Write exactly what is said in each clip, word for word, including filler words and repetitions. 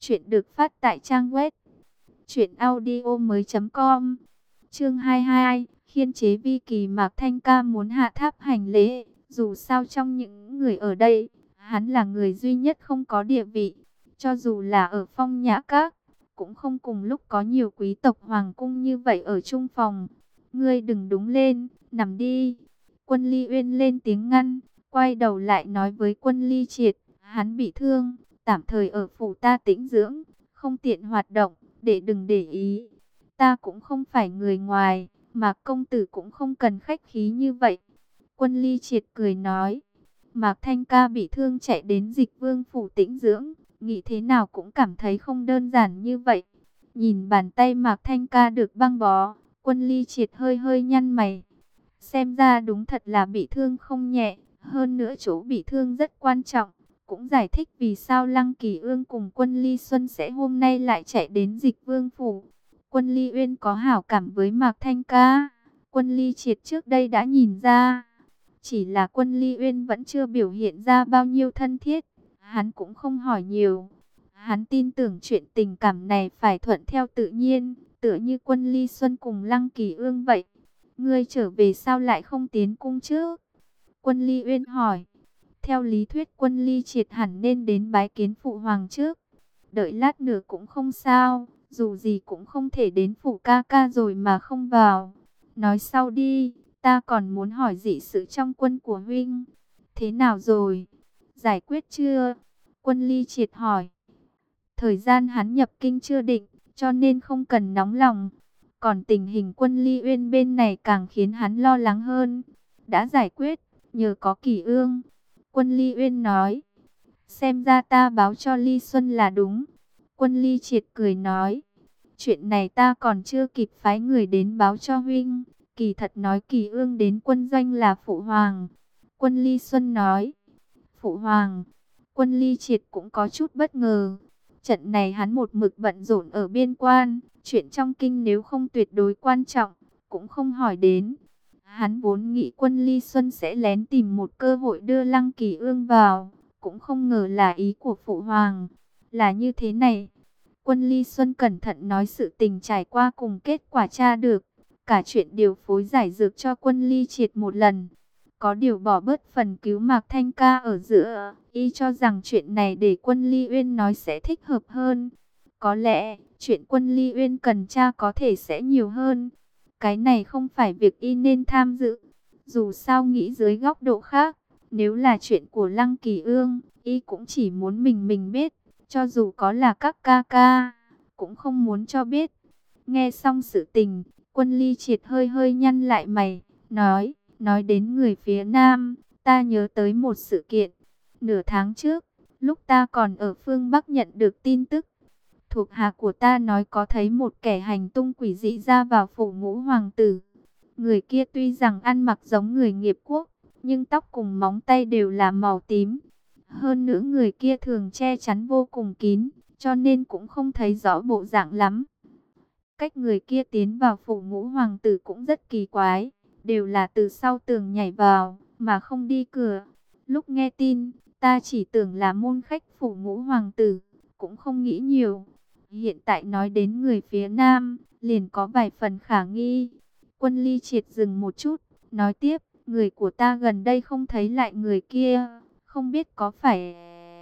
Chuyện được phát tại trang web truyện audio mới chấm com. Chương hai mươi hai, khiên chế vi kỳ. Mạc Thanh Ca muốn hạ tháp hành lễ, dù sao trong những người ở đây, hắn là người duy nhất không có địa vị. Cho dù là ở Phong Nhã Các, cũng không cùng lúc có nhiều quý tộc hoàng cung như vậy ở chung phòng. Ngươi đừng đúng lên, nằm đi. Quân Ly Uyên lên tiếng ngăn, quay đầu lại nói với Quân Ly Triệt, hắn bị thương, tạm thời ở phủ ta tĩnh dưỡng, không tiện hoạt động, để đừng để ý. Ta cũng không phải người ngoài, Mạc công tử cũng không cần khách khí như vậy. Quân Ly Triệt cười nói, Mạc Thanh Ca bị thương chạy đến Dịch Vương phủ tĩnh dưỡng, nghĩ thế nào cũng cảm thấy không đơn giản như vậy. Nhìn bàn tay Mạc Thanh Ca được băng bó, Quân Ly Triệt hơi hơi nhăn mày. Xem ra đúng thật là bị thương không nhẹ, hơn nữa chỗ bị thương rất quan trọng. Cũng giải thích vì sao Lăng Kỳ Ương cùng Quân Ly Xuân sẽ hôm nay lại chạy đến Dịch Vương phủ. Quân Ly Uyên có hảo cảm với Mạc Thanh Ca, Quân Ly Triệt trước đây đã nhìn ra. Chỉ là Quân Ly Uyên vẫn chưa biểu hiện ra bao nhiêu thân thiết, hắn cũng không hỏi nhiều. Hắn tin tưởng chuyện tình cảm này phải thuận theo tự nhiên, tựa như Quân Ly Xuân cùng Lăng Kỳ Ương vậy. Ngươi trở về sao lại không tiến cung chứ? Quân Ly Uyên hỏi. Theo lý thuyết Quân Ly Triệt hẳn nên đến bái kiến phụ hoàng trước. Đợi lát nữa cũng không sao, dù gì cũng không thể đến phủ ca ca rồi mà không vào. Nói sau đi, ta còn muốn hỏi dị sự trong quân của huynh. Thế nào rồi? Giải quyết chưa? Quân Ly Triệt hỏi. Thời gian hắn nhập kinh chưa định, cho nên không cần nóng lòng. Còn tình hình Quân Ly Uyên bên này càng khiến hắn lo lắng hơn. Đã giải quyết, nhờ có Kỳ Ương. Quân Ly Uyên nói. Xem ra ta báo cho Ly Xuân là đúng. Quân Ly Triệt cười nói. Chuyện này ta còn chưa kịp phái người đến báo cho huynh. Kỳ thật nói Kỳ Ương đến quân doanh là phụ hoàng. Quân Ly Xuân nói. Phụ hoàng. Quân Ly Triệt cũng có chút bất ngờ. Trận này hắn một mực bận rộn ở biên quan. Chuyện trong kinh nếu không tuyệt đối quan trọng, cũng không hỏi đến. Hắn vốn nghĩ Quân Ly Xuân sẽ lén tìm một cơ hội đưa Lăng Kỳ Ương vào. Cũng không ngờ là ý của phụ hoàng. Là như thế này. Quân Ly Xuân cẩn thận nói sự tình trải qua cùng kết quả tra được. Cả chuyện điều phối giải dược cho Quân Ly Triệt một lần. Có điều bỏ bớt phần cứu Mạc Thanh Ca ở giữa. Y cho rằng chuyện này để Quân Ly Uyên nói sẽ thích hợp hơn. Có lẽ chuyện Quân Ly Uyên cần tra có thể sẽ nhiều hơn. Cái này không phải việc y nên tham dự. Dù sao nghĩ dưới góc độ khác, nếu là chuyện của Lăng Kỳ Ương, y cũng chỉ muốn mình mình biết. Cho dù có là các ca ca, cũng không muốn cho biết. Nghe xong sự tình, Quân Ly Triệt hơi hơi nhăn lại mày, nói, nói đến người phía Nam, ta nhớ tới một sự kiện. Nửa tháng trước, lúc ta còn ở phương Bắc nhận được tin tức, thuộc hạ của ta nói có thấy một kẻ hành tung quỷ dị ra vào phủ Ngũ hoàng tử. Người kia tuy rằng ăn mặc giống người nghiệp quốc, nhưng tóc cùng móng tay đều là màu tím. Hơn nữa người kia thường che chắn vô cùng kín, cho nên cũng không thấy rõ bộ dạng lắm. Cách người kia tiến vào phủ Ngũ hoàng tử cũng rất kỳ quái, đều là từ sau tường nhảy vào, mà không đi cửa. Lúc nghe tin, ta chỉ tưởng là môn khách phủ Ngũ hoàng tử, cũng không nghĩ nhiều. Hiện tại nói đến người phía Nam, liền có vài phần khả nghi. Quân Ly Triệt dừng một chút, nói tiếp, người của ta gần đây không thấy lại người kia, không biết có phải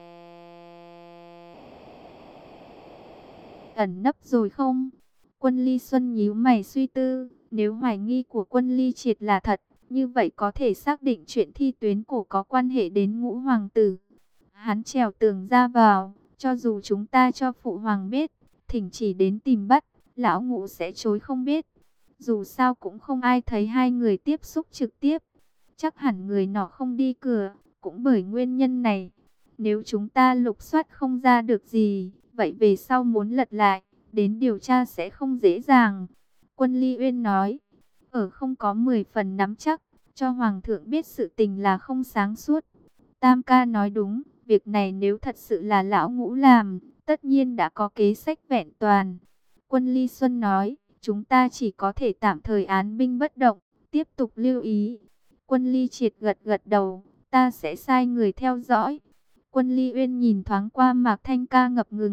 ẩn nấp rồi không? Quân Ly Xuân nhíu mày suy tư, nếu hoài nghi của Quân Ly Triệt là thật, như vậy có thể xác định chuyện thi tuyến cổ có quan hệ đến Ngũ hoàng tử. Hắn trèo tường ra vào, cho dù chúng ta cho phụ hoàng biết, thỉnh chỉ đến tìm bắt, lão Ngũ sẽ chối không biết. Dù sao cũng không ai thấy hai người tiếp xúc trực tiếp. Chắc hẳn người nọ không đi cửa, cũng bởi nguyên nhân này. Nếu chúng ta lục soát không ra được gì, vậy về sau muốn lật lại, đến điều tra sẽ không dễ dàng. Quân Ly Uyên nói, ở không có mười phần nắm chắc, cho Hoàng thượng biết sự tình là không sáng suốt. Tam ca nói đúng, việc này nếu thật sự là lão Ngũ làm, tất nhiên đã có kế sách vẹn toàn. Quân Ly Xuân nói, chúng ta chỉ có thể tạm thời án binh bất động, tiếp tục lưu ý. Quân Ly Triệt gật gật đầu, ta sẽ sai người theo dõi. Quân Ly Uyên nhìn thoáng qua Mạc Thanh Ca ngập ngừng,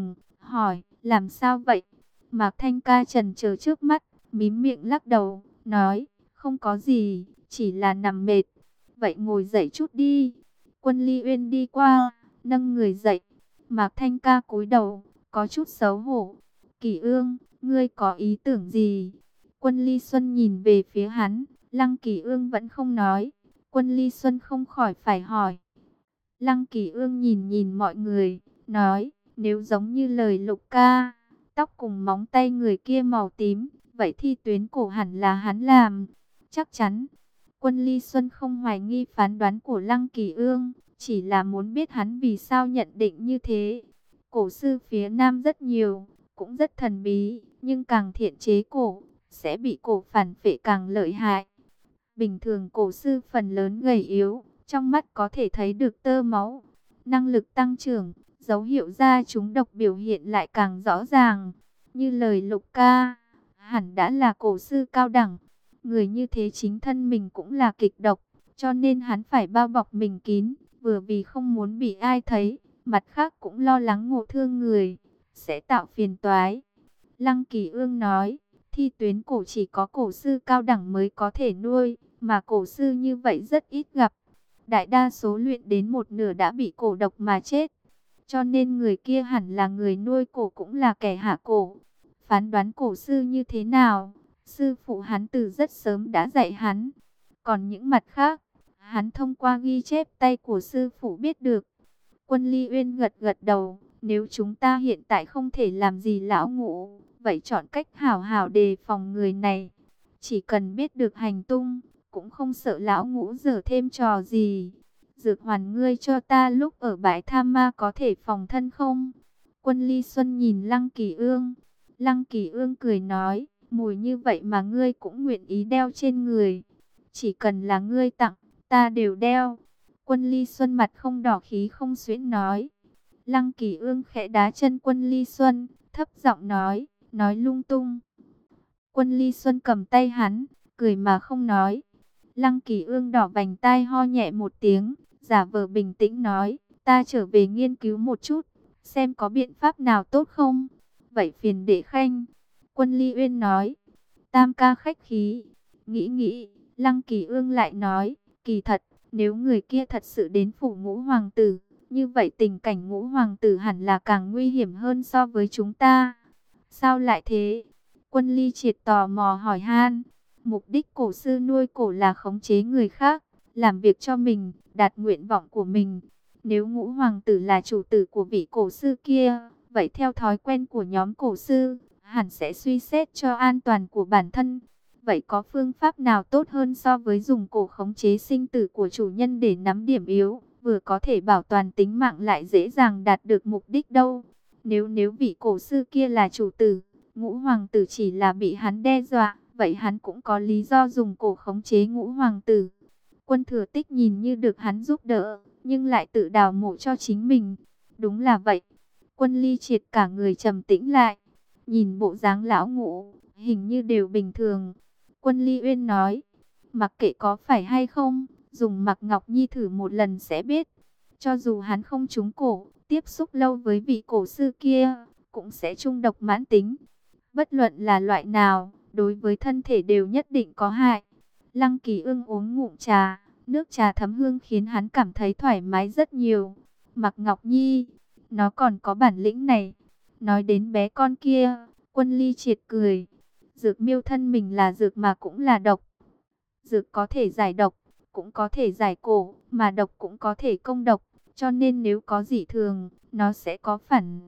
hỏi, làm sao vậy? Mạc Thanh Ca chần chờ trước mắt, mím miệng lắc đầu, nói, không có gì, chỉ là nằm mệt. Vậy ngồi dậy chút đi. Quân Ly Uyên đi qua, nâng người dậy. Mạc Thanh Ca cúi đầu, có chút xấu hổ. Kỳ Ương, ngươi có ý tưởng gì? Quân Ly Xuân nhìn về phía hắn, Lăng Kỳ Ương vẫn không nói. Quân Ly Xuân không khỏi phải hỏi. Lăng Kỳ Ương nhìn nhìn mọi người, nói, nếu giống như lời Lục ca, tóc cùng móng tay người kia màu tím, vậy thì tuyến cổ hẳn là hắn làm. Chắc chắn, Quân Ly Xuân không hoài nghi phán đoán của Lăng Kỳ Ương, chỉ là muốn biết hắn vì sao nhận định như thế. Cổ sư phía Nam rất nhiều, cũng rất thần bí, nhưng càng thiện chế cổ, sẽ bị cổ phản phệ càng lợi hại. Bình thường cổ sư phần lớn gầy yếu, trong mắt có thể thấy được tơ máu, năng lực tăng trưởng, dấu hiệu ra chúng độc biểu hiện lại càng rõ ràng. Như lời Lục ca, hẳn đã là cổ sư cao đẳng. Người như thế chính thân mình cũng là kịch độc, cho nên hắn phải bao bọc mình kín, vừa vì không muốn bị ai thấy, mặt khác cũng lo lắng ngộ thương người, sẽ tạo phiền toái. Lăng Kỳ Ương nói, thi tuyến cổ chỉ có cổ sư cao đẳng mới có thể nuôi, mà cổ sư như vậy rất ít gặp. Đại đa số luyện đến một nửa đã bị cổ độc mà chết, cho nên người kia hẳn là người nuôi cổ cũng là kẻ hạ cổ. Phán đoán cổ sư như thế nào? Sư phụ hắn từ rất sớm đã dạy hắn. Còn những mặt khác, hắn thông qua ghi chép tay của sư phụ biết được. Quân Ly Uyên gật gật đầu. Nếu chúng ta hiện tại không thể làm gì lão Ngũ, vậy chọn cách hảo hảo đề phòng người này. Chỉ cần biết được hành tung, cũng không sợ lão Ngũ giở thêm trò gì. Dược hoàn ngươi cho ta lúc ở bãi Tham Ma có thể phòng thân không? Quân Ly Xuân nhìn Lăng Kỳ Ương. Lăng Kỳ Ương cười nói, mùi như vậy mà ngươi cũng nguyện ý đeo trên người. Chỉ cần là ngươi tặng, ta đều đeo. Quân Ly Xuân mặt không đỏ khí không xuyễn nói. Lăng Kỳ Ương khẽ đá chân Quân Ly Xuân, thấp giọng nói, nói lung tung. Quân Ly Xuân cầm tay hắn, cười mà không nói. Lăng Kỳ Ương đỏ vành tai ho nhẹ một tiếng, giả vờ bình tĩnh nói, ta trở về nghiên cứu một chút, xem có biện pháp nào tốt không. Vậy phiền đệ khanh. Quân Ly Uyên nói, tam ca khách khí. Nghĩ nghĩ, Lăng Kỳ Ương lại nói, kỳ thật, nếu người kia thật sự đến phủ Ngũ hoàng tử, như vậy tình cảnh Ngũ hoàng tử hẳn là càng nguy hiểm hơn so với chúng ta. Sao lại thế? Quân Ly Triệt tò mò hỏi han. Mục đích cổ sư nuôi cổ là khống chế người khác, làm việc cho mình, đạt nguyện vọng của mình. Nếu Ngũ hoàng tử là chủ tử của vị cổ sư kia, vậy theo thói quen của nhóm cổ sư, hẳn sẽ suy xét cho an toàn của bản thân. Vậy có phương pháp nào tốt hơn so với dùng cổ khống chế sinh tử của chủ nhân để nắm điểm yếu, vừa có thể bảo toàn tính mạng lại dễ dàng đạt được mục đích đâu? Nếu nếu vị cổ sư kia là chủ tử, Ngũ hoàng tử chỉ là bị hắn đe dọa, vậy hắn cũng có lý do dùng cổ khống chế Ngũ hoàng tử. Quân Thừa Tích nhìn như được hắn giúp đỡ, nhưng lại tự đào mộ cho chính mình. Đúng là vậy. Quân Ly Triệt cả người trầm tĩnh lại, nhìn bộ dáng lão Ngũ, hình như đều bình thường. Quân Ly Uyên nói, mặc kệ có phải hay không, dùng Mạc Ngọc Nhi thử một lần sẽ biết. Cho dù hắn không trúng cổ, tiếp xúc lâu với vị cổ sư kia, cũng sẽ trung độc mãn tính. Bất luận là loại nào, đối với thân thể đều nhất định có hại. Lăng Kỳ Ương uống ngụm trà, nước trà thấm hương khiến hắn cảm thấy thoải mái rất nhiều. Mạc Ngọc Nhi, nó còn có bản lĩnh này. Nói đến bé con kia, Quân Ly Triệt cười. Dược miêu thân mình là dược mà cũng là độc. Dược có thể giải độc, cũng có thể giải cổ, mà độc cũng có thể công độc. Cho nên nếu có dị thường, nó sẽ có phản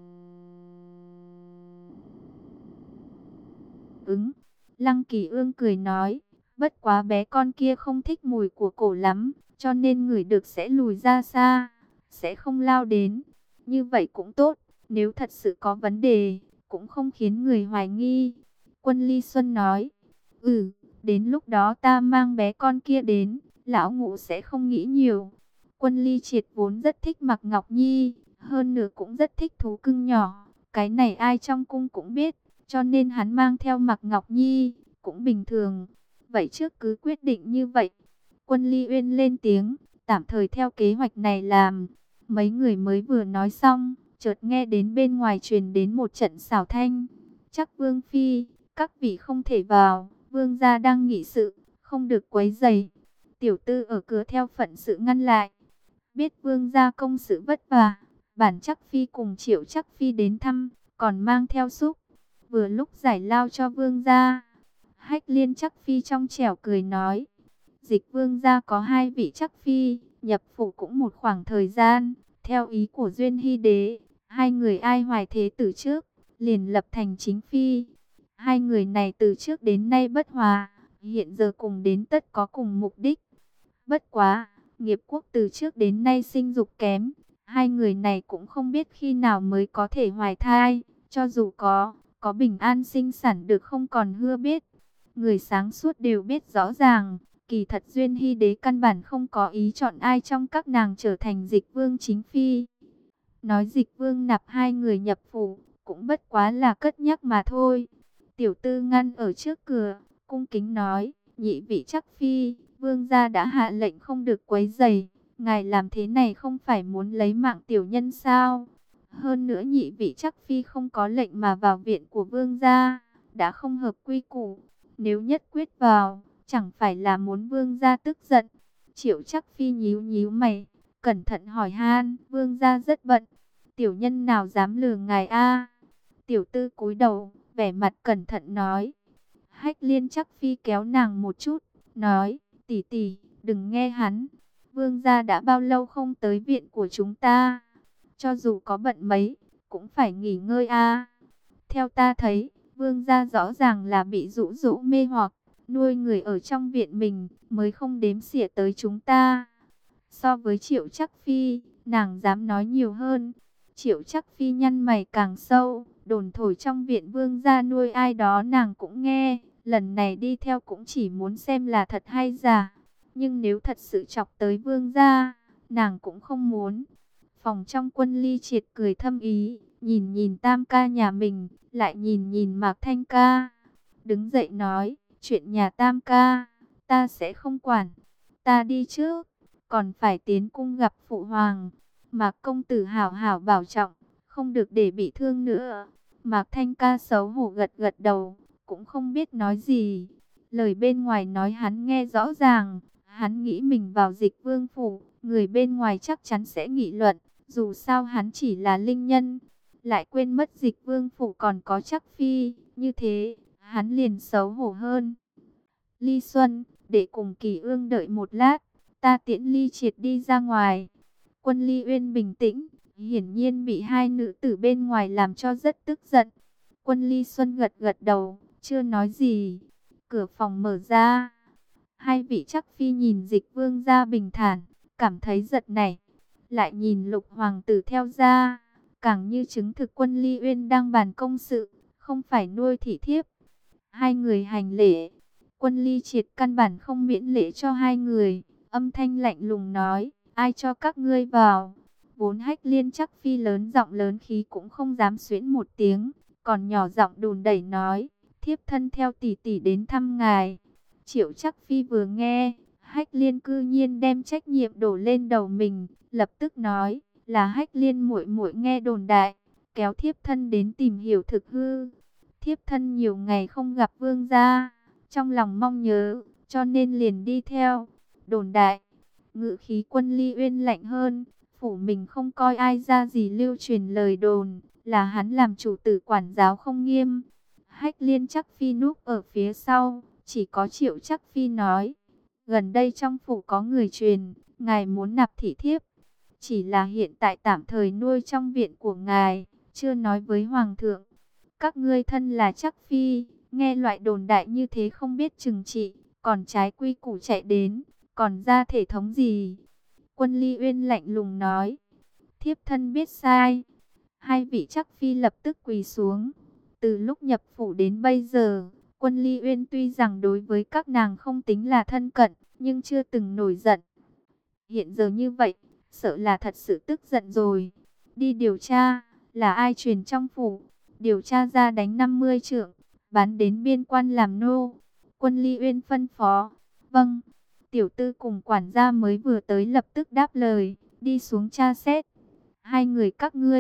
ứng. Lăng Kỳ Ương cười nói, bất quá bé con kia không thích mùi của cổ lắm, cho nên ngửi được sẽ lùi ra xa, sẽ không lao đến. Như vậy cũng tốt, nếu thật sự có vấn đề, cũng không khiến người hoài nghi. Quân Ly Xuân nói, ừ, đến lúc đó ta mang bé con kia đến, lão Ngũ sẽ không nghĩ nhiều. Quân Ly Triệt vốn rất thích Mạc Ngọc Nhi, hơn nữa cũng rất thích thú cưng nhỏ. Cái này ai trong cung cũng biết, cho nên hắn mang theo Mạc Ngọc Nhi, cũng bình thường. Vậy trước cứ quyết định như vậy. Quân Ly Uyên lên tiếng, tạm thời theo kế hoạch này làm. Mấy người mới vừa nói xong, chợt nghe đến bên ngoài truyền đến một trận xảo thanh. Chắc vương phi, các vị không thể vào, vương gia đang nghị sự, không được quấy rầy. Tiểu tư ở cửa theo phận sự ngăn lại. Biết vương gia công sự vất vả, bản chắc phi cùng Triệu chắc phi đến thăm, còn mang theo súp. Vừa lúc giải lao cho vương gia. Hách Liên chắc phi trong trẻo cười nói. Dịch vương gia có hai vị chắc phi, nhập phủ cũng một khoảng thời gian. Theo ý của Duyên Hy đế, hai người ai hoài thế từ trước, liền lập thành chính phi. Hai người này từ trước đến nay bất hòa, hiện giờ cùng đến tất có cùng mục đích. Bất quá, nghiệp quốc từ trước đến nay sinh dục kém, hai người này cũng không biết khi nào mới có thể hoài thai, cho dù có, có bình an sinh sản được không còn hưa biết. Người sáng suốt đều biết rõ ràng, kỳ thật Duyên Hy đế căn bản không có ý chọn ai trong các nàng trở thành dịch vương chính phi. Nói dịch vương nạp hai người nhập phủ, cũng bất quá là cất nhắc mà thôi. Tiểu tư ngăn ở trước cửa, cung kính nói, nhị vị chắc phi, vương gia đã hạ lệnh không được quấy rầy, ngài làm thế này không phải muốn lấy mạng tiểu nhân sao? Hơn nữa nhị vị chắc phi không có lệnh mà vào viện của vương gia, đã không hợp quy củ, nếu nhất quyết vào, chẳng phải là muốn vương gia tức giận. Triệu chắc phi nhíu nhíu mày, cẩn thận hỏi han, vương gia rất bận, tiểu nhân nào dám lừa ngài a? Tiểu tư cúi đầu, vẻ mặt cẩn thận nói. Hách Liên chắc phi kéo nàng một chút, nói, tỷ tỷ, đừng nghe hắn. Vương gia đã bao lâu không tới viện của chúng ta? Cho dù có bận mấy, cũng phải nghỉ ngơi a. Theo ta thấy, vương gia rõ ràng là bị dụ dỗ mê hoặc, nuôi người ở trong viện mình, mới không đếm xỉa tới chúng ta. So với Triệu chắc phi, nàng dám nói nhiều hơn. Triệu chắc phi nhăn mày càng sâu, đồn thổi trong viện vương gia nuôi ai đó nàng cũng nghe. Lần này đi theo cũng chỉ muốn xem là thật hay giả. Nhưng nếu thật sự chọc tới vương gia, nàng cũng không muốn. Phòng trong Quân Ly Triệt cười thâm ý, nhìn nhìn tam ca nhà mình, lại nhìn nhìn Mạc Thanh ca. Đứng dậy nói, chuyện nhà tam ca, ta sẽ không quản. Ta đi trước, còn phải tiến cung gặp phụ hoàng. Mạc công tử hảo hảo bảo trọng, không được để bị thương nữa. Mạc Thanh ca xấu hổ gật gật đầu, cũng không biết nói gì. Lời bên ngoài nói hắn nghe rõ ràng, hắn nghĩ mình vào Dịch vương phủ, người bên ngoài chắc chắn sẽ nghị luận, dù sao hắn chỉ là linh nhân. Lại quên mất Dịch vương phủ còn có chắc phi, như thế, hắn liền xấu hổ hơn. Ly Xuân, để cùng Kỳ Ương đợi một lát, ta tiễn Ly Triệt đi ra ngoài. Quân Ly Uyên bình tĩnh, hiển nhiên bị hai nữ tử bên ngoài làm cho rất tức giận. Quân Ly Xuân gật gật đầu, chưa nói gì. Cửa phòng mở ra. Hai vị chắc phi nhìn Dịch vương ra bình thản, cảm thấy giật nảy. Lại nhìn Lục hoàng tử theo ra, càng như chứng thực Quân Ly Uyên đang bàn công sự, không phải nuôi thị thiếp. Hai người hành lễ. Quân Ly Triệt căn bản không miễn lễ cho hai người, âm thanh lạnh lùng nói, ai cho các ngươi vào? Vốn Hách Liên chắc phi lớn giọng lớn khí cũng không dám xuyễn một tiếng, còn nhỏ giọng đùn đẩy nói, thiếp thân theo tỷ tỷ đến thăm ngài. Triệu chắc phi vừa nghe, Hách Liên cư nhiên đem trách nhiệm đổ lên đầu mình, lập tức nói, là Hách Liên muội muội nghe đồn đại, kéo thiếp thân đến tìm hiểu thực hư. Thiếp thân nhiều ngày không gặp vương gia, trong lòng mong nhớ, cho nên liền đi theo. Đồn đại, ngự khí Quân Ly Uyên lạnh hơn, phủ mình không coi ai ra gì lưu truyền lời đồn, là hắn làm chủ tử quản giáo không nghiêm. Hách Liên chắc phi núp ở phía sau, chỉ có Triệu chắc phi nói, gần đây trong phủ có người truyền, ngài muốn nạp thị thiếp, chỉ là hiện tại tạm thời nuôi trong viện của ngài, chưa nói với hoàng thượng. Các ngươi thân là chắc phi, nghe loại đồn đại như thế không biết chừng trị, còn trái quy củ chạy đến, còn ra thể thống gì? Quân Ly Uyên lạnh lùng nói, thiếp thân biết sai. Hai vị chắc phi lập tức quỳ xuống. Từ lúc nhập phủ đến bây giờ, Quân Ly Uyên tuy rằng đối với các nàng không tính là thân cận, nhưng chưa từng nổi giận. Hiện giờ như vậy, sợ là thật sự tức giận rồi. Đi điều tra, là ai truyền trong phủ, điều tra ra đánh năm mươi trượng, bán đến biên quan làm nô. Quân Ly Uyên phân phó. Vâng. Tiểu tư cùng quản gia mới vừa tới lập tức đáp lời, đi xuống tra xét. Hai người các ngươi,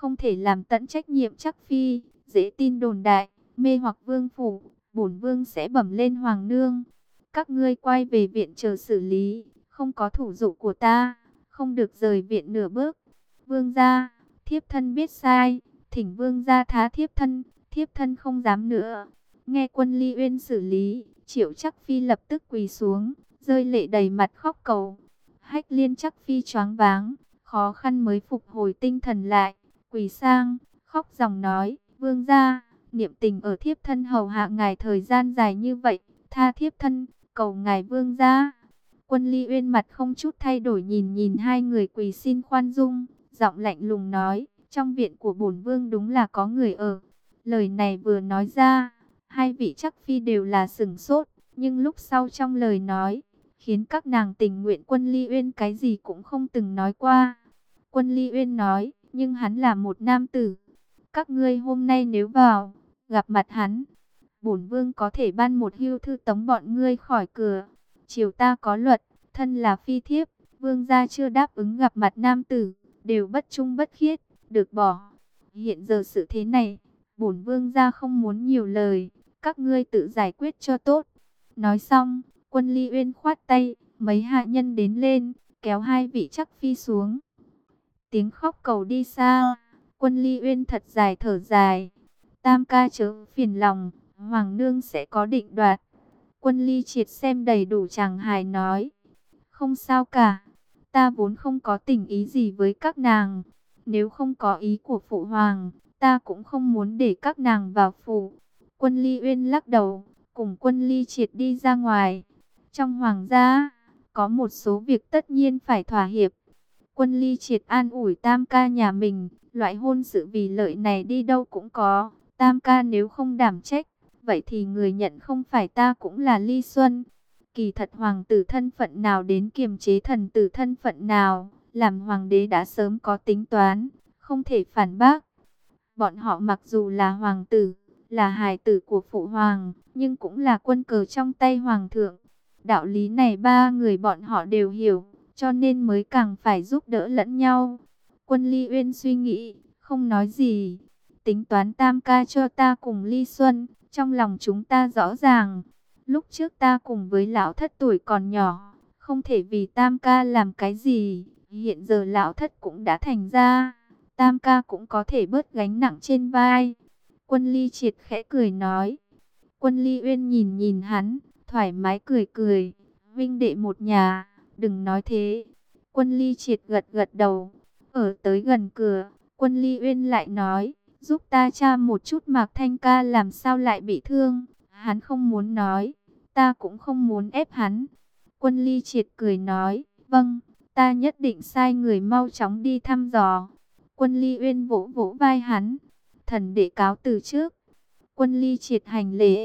không thể làm tận trách nhiệm chắc phi, dễ tin đồn đại, mê hoặc vương phủ, bổn vương sẽ bẩm lên hoàng nương. Các ngươi quay về viện chờ xử lý, không có thủ dụ của ta, không được rời viện nửa bước. Vương gia, thiếp thân biết sai, thỉnh vương gia tha thiếp thân, thiếp thân không dám nữa. Nghe Quân Ly Uyên xử lý, Triệu Chắc Phi lập tức quỳ xuống, rơi lệ đầy mặt khóc cầu. Hách Liên Chắc Phi choáng váng, khó khăn mới phục hồi tinh thần lại, quỳ sang, khóc dòng nói, vương gia, niệm tình ở thiếp thân hầu hạ ngài thời gian dài như vậy, tha thiếp thân, cầu ngài vương gia. Quân Ly Uyên mặt không chút thay đổi nhìn nhìn hai người quỳ xin khoan dung, giọng lạnh lùng nói, trong viện của bổn vương đúng là có người ở. Lời này vừa nói ra, hai vị Chắc Phi đều là sửng sốt, nhưng lúc sau trong lời nói, khiến các nàng tình nguyện Quân Ly Uyên cái gì cũng không từng nói qua. Quân Ly Uyên nói, nhưng hắn là một nam tử. Các ngươi hôm nay nếu vào, gặp mặt hắn, bổn vương có thể ban một hưu thư tống bọn ngươi khỏi cửa. Triều ta có luật, thân là phi thiếp, vương gia chưa đáp ứng gặp mặt nam tử, đều bất trung bất khiết, được bỏ. Hiện giờ sự thế này, bổn vương gia không muốn nhiều lời, các ngươi tự giải quyết cho tốt. Nói xong, Quân Ly Uyên khoát tay, mấy hạ nhân đến lên, kéo hai vị Chắc Phi xuống. Tiếng khóc cầu đi xa, Quân Ly Uyên thật dài thở dài. Tam ca chớ phiền lòng, hoàng nương sẽ có định đoạt. Quân Ly Triệt xem đầy đủ chàng hài nói, không sao cả, ta vốn không có tình ý gì với các nàng. Nếu không có ý của phụ hoàng, ta cũng không muốn để các nàng vào phủ. Quân Ly Uyên lắc đầu, cùng Quân Ly Triệt đi ra ngoài. Trong hoàng gia, có một số việc tất nhiên phải thỏa hiệp. Quân Ly Triệt an ủi tam ca nhà mình, loại hôn sự vì lợi này đi đâu cũng có. Tam ca nếu không đảm trách, vậy thì người nhận không phải ta cũng là Ly Xuân. Kỳ thật hoàng tử thân phận nào đến kiềm chế thần tử thân phận nào, làm hoàng đế đã sớm có tính toán, không thể phản bác. Bọn họ mặc dù là hoàng tử, là hài tử của phụ hoàng, nhưng cũng là quân cờ trong tay hoàng thượng. Đạo lý này ba người bọn họ đều hiểu, cho nên mới càng phải giúp đỡ lẫn nhau. Quân Ly Uyên suy nghĩ, không nói gì. Tính toán tam ca cho ta cùng Ly Xuân, trong lòng chúng ta rõ ràng. Lúc trước ta cùng với lão thất tuổi còn nhỏ, không thể vì tam ca làm cái gì. Hiện giờ lão thất cũng đã thành ra, tam ca cũng có thể bớt gánh nặng trên vai. Quân Ly Triệt khẽ cười nói. Quân Ly Uyên nhìn nhìn hắn, thoải mái cười cười. Vinh đệ một nhà, đừng nói thế. Quân Ly Triệt gật gật đầu. Ở tới gần cửa, Quân Ly Uyên lại nói, giúp ta tra một chút Mạc Thanh ca làm sao lại bị thương. Hắn không muốn nói, ta cũng không muốn ép hắn. Quân Ly Triệt cười nói, vâng, ta nhất định sai người mau chóng đi thăm dò. Quân Ly Uyên vỗ vỗ vai hắn, thần đệ cáo từ trước. Quân Ly Triệt hành lễ.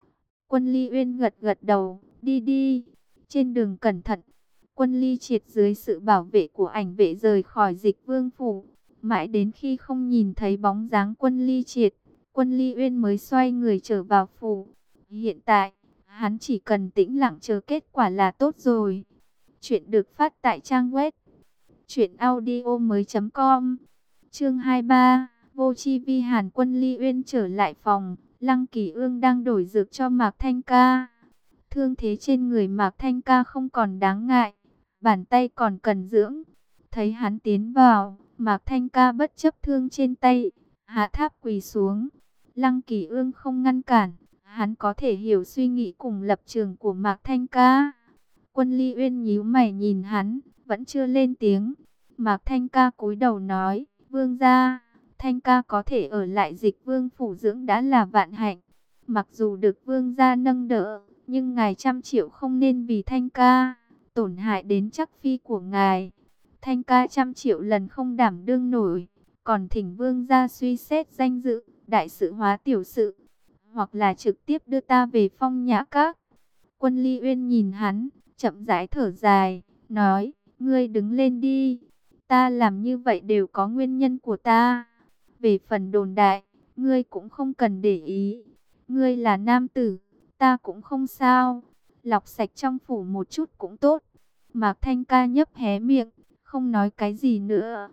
Quân Ly Uyên gật gật đầu, đi đi, trên đường cẩn thận. Quân Ly Triệt dưới sự bảo vệ của ảnh vệ rời khỏi Dịch Vương phủ. Mãi đến khi không nhìn thấy bóng dáng Quân Ly Triệt, Quân Ly Uyên mới xoay người trở vào phủ. Hiện tại, hắn chỉ cần tĩnh lặng chờ kết quả là tốt rồi. Chuyện được phát tại trang web truyện audio mới chấm com. Chương hai mươi ba, Vô Chi Vi Hàn. Quân Ly Uyên trở lại phòng, Lăng Kỳ Ương đang đổi dược cho Mạc Thanh ca. Thương thế trên người Mạc Thanh ca không còn đáng ngại, bàn tay còn cần dưỡng. Thấy hắn tiến vào, Mạc Thanh ca bất chấp thương trên tay, hạ tháp quỳ xuống. Lăng Kỳ Ương không ngăn cản, hắn có thể hiểu suy nghĩ cùng lập trường của Mạc Thanh ca. Quân Ly Uyên nhíu mày nhìn hắn, vẫn chưa lên tiếng. Mạc Thanh ca cúi đầu nói, vương gia, Thanh ca có thể ở lại Dịch Vương phủ dưỡng đã là vạn hạnh. Mặc dù được vương gia nâng đỡ, nhưng ngài trăm triệu không nên vì Thanh ca tổn hại đến Chắc phi của ngài. Thanh ca trăm triệu lần không đảm đương nổi, còn thỉnh vương gia suy xét danh dự, đại sự hóa tiểu sự, hoặc là trực tiếp đưa ta về Phong Nhã Các. Quân Ly Uyên nhìn hắn, chậm rãi thở dài, nói, ngươi đứng lên đi, ta làm như vậy đều có nguyên nhân của ta. Về phần đồn đại, ngươi cũng không cần để ý, ngươi là nam tử, ta cũng không sao, lọc sạch trong phủ một chút cũng tốt. Mạc Thanh ca nhấp hé miệng, không nói cái gì nữa.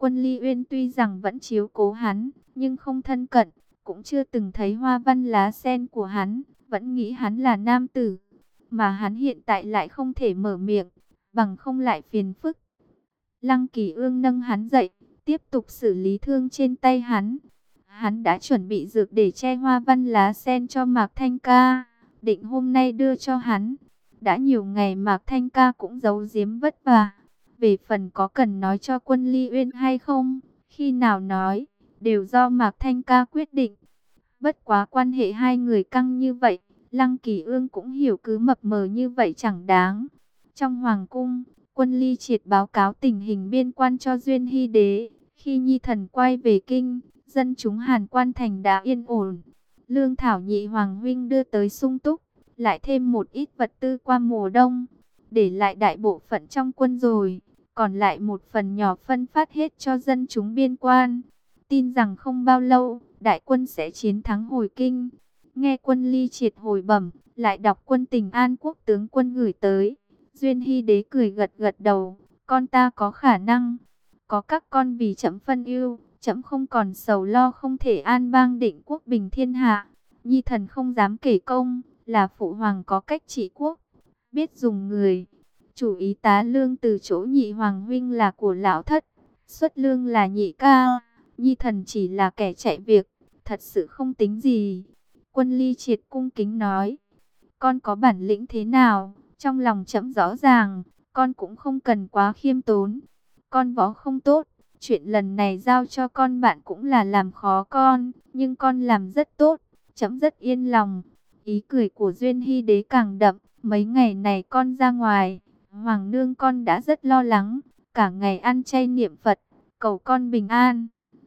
Quân Ly Uyên tuy rằng vẫn chiếu cố hắn, nhưng không thân cận, cũng chưa từng thấy hoa văn lá sen của hắn, vẫn nghĩ hắn là nam tử. Mà hắn hiện tại lại không thể mở miệng, bằng không lại phiền phức. Lăng Kỳ Ương nâng hắn dậy, tiếp tục xử lý thương trên tay hắn. Hắn đã chuẩn bị dược để che hoa văn lá sen cho Mạc Thanh Ca, định hôm nay đưa cho hắn. Đã nhiều ngày Mạc Thanh Ca cũng giấu giếm vất vả. Về phần có cần nói cho Quân Ly Uyên hay không, khi nào nói, đều do Mạc Thanh Ca quyết định. Bất quá quan hệ hai người căng như vậy, Lăng Kỳ Ương cũng hiểu cứ mập mờ như vậy chẳng đáng. Trong hoàng cung, Quân Ly Triệt báo cáo tình hình biên quan cho Duyên Hy Đế. Khi Nhi Thần quay về kinh, dân chúng Hàn Quan thành đã yên ổn. Lương thảo nhị hoàng huynh đưa tới sung túc, lại thêm một ít vật tư qua mùa đông, để lại đại bộ phận trong quân rồi, còn lại một phần nhỏ phân phát hết cho dân chúng biên quan. Tin rằng không bao lâu, đại quân sẽ chiến thắng hồi kinh. Nghe Quân Ly Triệt hồi bẩm, lại đọc quân tình An Quốc tướng quân gửi tới. Duyên Hy Đế cười gật gật đầu, con ta có khả năng. Có các con vì trẫm phân ưu, trẫm không còn sầu lo không thể an bang định quốc bình thiên hạ. Nhi Thần không dám kể công, là phụ hoàng có cách trị quốc, biết dùng người. Chủ ý tá lương từ chỗ nhị hoàng huynh là của lão thất, xuất lương là nhị ca. Nhi Thần chỉ là kẻ chạy việc, thật sự không tính gì. Quân Ly Triệt cung kính nói, con có bản lĩnh thế nào, trong lòng trẫm rõ ràng, con cũng không cần quá khiêm tốn. Con võ không tốt, chuyện lần này giao cho con bạn cũng là làm khó con, nhưng con làm rất tốt, trẫm rất yên lòng. Ý cười của Duyên Hy Đế càng đậm, mấy ngày này con ra ngoài, hoàng nương con đã rất lo lắng, cả ngày ăn chay niệm Phật, cầu con bình an.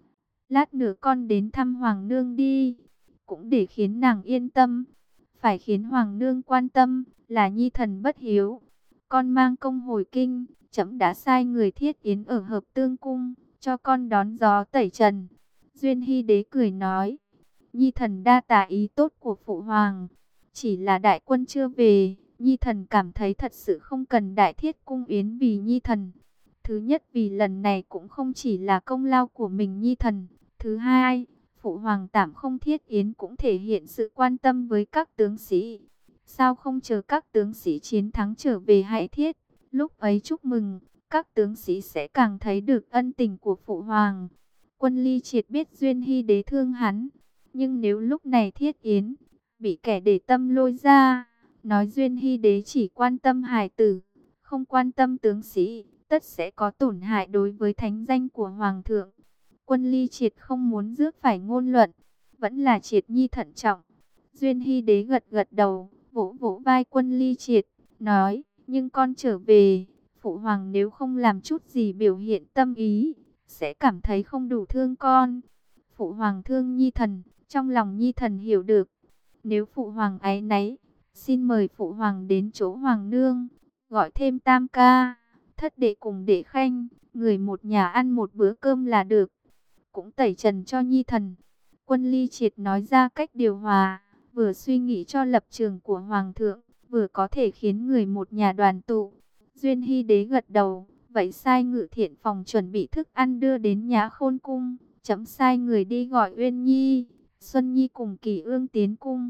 Lát nữa con đến thăm hoàng nương đi, cũng để khiến nàng yên tâm. Phải khiến hoàng nương quan tâm, là Nhi Thần bất hiếu. Con mang công hồi kinh, trẫm đã sai người thiết yến ở Hợp Tương cung, cho con đón gió tẩy trần. Duyên Hy Đế cười nói, Nhi Thần đa tạ ý tốt của phụ hoàng. Chỉ là đại quân chưa về, Nhi Thần cảm thấy thật sự không cần đại thiết cung yến vì Nhi Thần. Thứ nhất vì lần này cũng không chỉ là công lao của mình Nhi Thần. Thứ hai, phụ hoàng tạm không thiết yến cũng thể hiện sự quan tâm với các tướng sĩ. Sao không chờ các tướng sĩ chiến thắng trở về hãy thiết, lúc ấy chúc mừng, các tướng sĩ sẽ càng thấy được ân tình của phụ hoàng. Quân Ly Triệt biết Duyên Hy Đế thương hắn, nhưng nếu lúc này thiết yến, bị kẻ để tâm lôi ra, nói Duyên Hy Đế chỉ quan tâm hài tử, không quan tâm tướng sĩ, tất sẽ có tổn hại đối với thánh danh của hoàng thượng. Quân Ly Triệt không muốn rước phải ngôn luận, vẫn là Triệt Nhi thận trọng. Duyên Hy Đế gật gật đầu, vỗ vỗ vai Quân Ly Triệt, nói, nhưng con trở về, phụ hoàng nếu không làm chút gì biểu hiện tâm ý, sẽ cảm thấy không đủ thương con. Phụ hoàng thương Nhi Thần, trong lòng Nhi Thần hiểu được. Nếu phụ hoàng áy náy, xin mời phụ hoàng đến chỗ hoàng nương, gọi thêm tam ca, thất đệ cùng đệ khanh, người một nhà ăn một bữa cơm là được. Cũng tẩy trần cho Nhi Thần. Quân Ly Triệt nói ra cách điều hòa, vừa suy nghĩ cho lập trường của hoàng thượng, vừa có thể khiến người một nhà đoàn tụ. Duyên Hy Đế gật đầu, vậy sai Ngự Thiện phòng chuẩn bị thức ăn đưa đến Nhã Khôn cung, chấm sai người đi gọi Uyên Nhi, Xuân Nhi cùng Kỳ Ương tiến cung.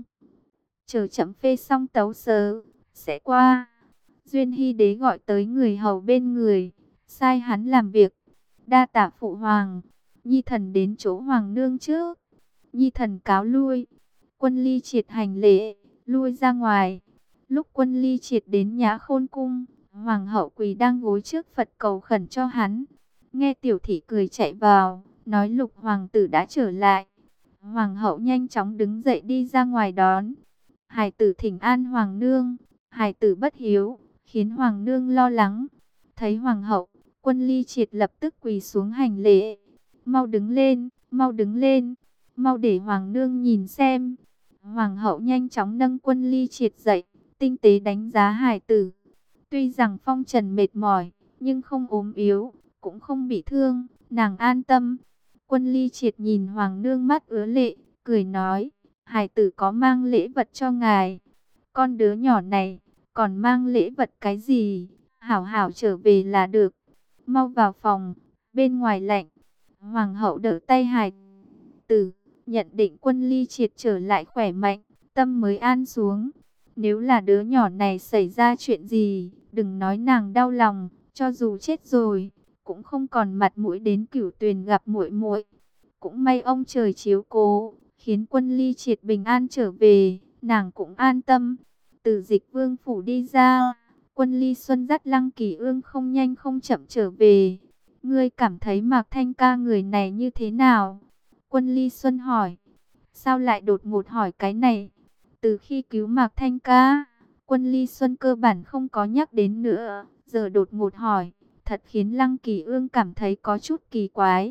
Chờ chấm phê xong tấu sớ, sẽ qua. Duyên Hy Đế gọi tới người hầu bên người, sai hắn làm việc. Đa tạ phụ hoàng, Nhi Thần đến chỗ hoàng nương trước. Nhi Thần cáo lui. Quân Ly Triệt hành lễ, lui ra ngoài. Lúc Quân Ly Triệt đến Nhã Khôn cung, hoàng hậu quỳ đang gối trước Phật cầu khẩn cho hắn. Nghe tiểu thị cười chạy vào, nói Lục hoàng tử đã trở lại. Hoàng hậu nhanh chóng đứng dậy đi ra ngoài đón. Hải tử thỉnh an hoàng nương, hải tử bất hiếu, khiến hoàng nương lo lắng. Thấy hoàng hậu, Quân Ly Triệt lập tức quỳ xuống hành lễ. Mau đứng lên, mau đứng lên, mau để hoàng nương nhìn xem. Hoàng hậu nhanh chóng nâng Quân Ly Triệt dậy, tinh tế đánh giá hải tử. Tuy rằng phong trần mệt mỏi, nhưng không ốm yếu, cũng không bị thương, nàng an tâm. Quân Ly Triệt nhìn hoàng nương mắt ứa lệ, cười nói, hải tử có mang lễ vật cho ngài. Con đứa nhỏ này, còn mang lễ vật cái gì? Hảo hảo trở về là được. Mau vào phòng, bên ngoài lạnh. Hoàng hậu đỡ tay Hải tử, nhận định Quân Ly Triệt trở lại khỏe mạnh, tâm mới an xuống. Nếu là đứa nhỏ này xảy ra chuyện gì, đừng nói nàng đau lòng, cho dù chết rồi, cũng không còn mặt mũi đến Cửu Tuyền gặp muội muội. Cũng may ông trời chiếu cố, khiến Quân Ly Triệt bình an trở về, nàng cũng an tâm. Từ Dịch Vương phủ đi ra, Quân Ly Xuân dắt Lăng Kỳ Ương không nhanh không chậm trở về. Ngươi cảm thấy Mạc Thanh Ca người này như thế nào? Quân Ly Xuân hỏi. Sao lại đột ngột hỏi cái này? Từ khi cứu Mạc Thanh Ca, Quân Ly Xuân cơ bản không có nhắc đến nữa. Giờ đột ngột hỏi, thật khiến Lăng Kỳ Ương cảm thấy có chút kỳ quái.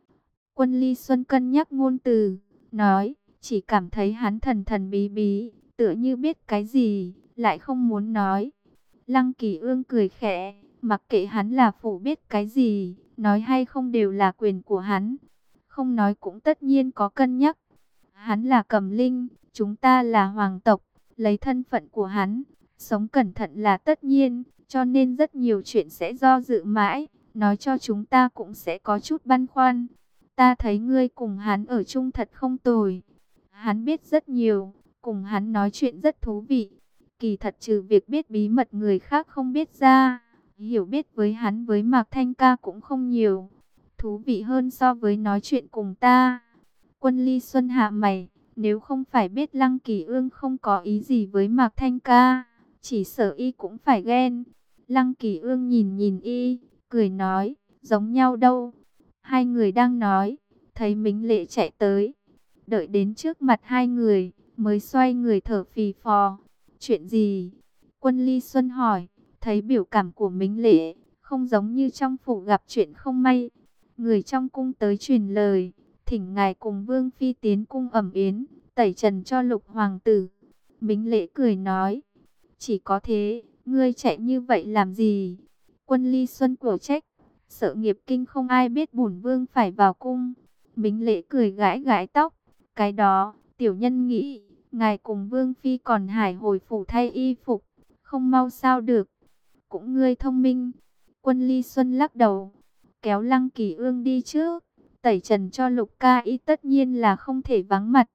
Quân Ly Xuân cân nhắc ngôn từ, nói, chỉ cảm thấy hắn thần thần bí bí, tựa như biết cái gì, lại không muốn nói. Lăng Kỳ Ương cười khẽ, mặc kệ hắn là phủ biết cái gì, nói hay không đều là quyền của hắn. Không nói cũng tất nhiên có cân nhắc. Hắn là Cầm Linh, chúng ta là hoàng tộc, lấy thân phận của hắn, sống cẩn thận là tất nhiên, cho nên rất nhiều chuyện sẽ do dự mãi, nói cho chúng ta cũng sẽ có chút băn khoăn. Ta thấy ngươi cùng hắn ở chung thật không tồi. Hắn biết rất nhiều, cùng hắn nói chuyện rất thú vị. Kỳ thật trừ việc biết bí mật người khác không biết ra, hiểu biết với hắn với Mạc Thanh Ca cũng không nhiều. Thú vị hơn so với nói chuyện cùng ta. Quân Ly Xuân hạ mày, nếu không phải biết Lăng Kỳ Ương không có ý gì với Mạc Thanh Ca, chỉ sợ y cũng phải ghen. Lăng Kỳ Ương nhìn nhìn y, cười nói, giống nhau đâu. Hai người đang nói, thấy Mính Lệ chạy tới. Đợi đến trước mặt hai người, mới xoay người thở phì phò. Chuyện gì? Quân Ly Xuân hỏi, thấy biểu cảm của Mính Lệ, không giống như trong phủ gặp chuyện không may. Người trong cung tới truyền lời, thỉnh ngài cùng Vương Phi tiến cung ẩm yến, tẩy trần cho Lục Hoàng tử. Mính Lệ cười nói, chỉ có thế, ngươi chạy như vậy làm gì? Quân Ly Xuân cổ trách, sợ nghiệp kinh không ai biết bổn vương phải vào cung. Mính Lệ cười gãi gãi tóc, cái đó, tiểu nhân nghĩ, ngài cùng Vương Phi còn hải hồi phủ thay y phục, không mau sao được. Cũng ngươi thông minh. Quân Ly Xuân lắc đầu, kéo Lăng Kỳ Ương đi trước, tẩy trần cho Lục ca y tất nhiên là không thể vắng mặt.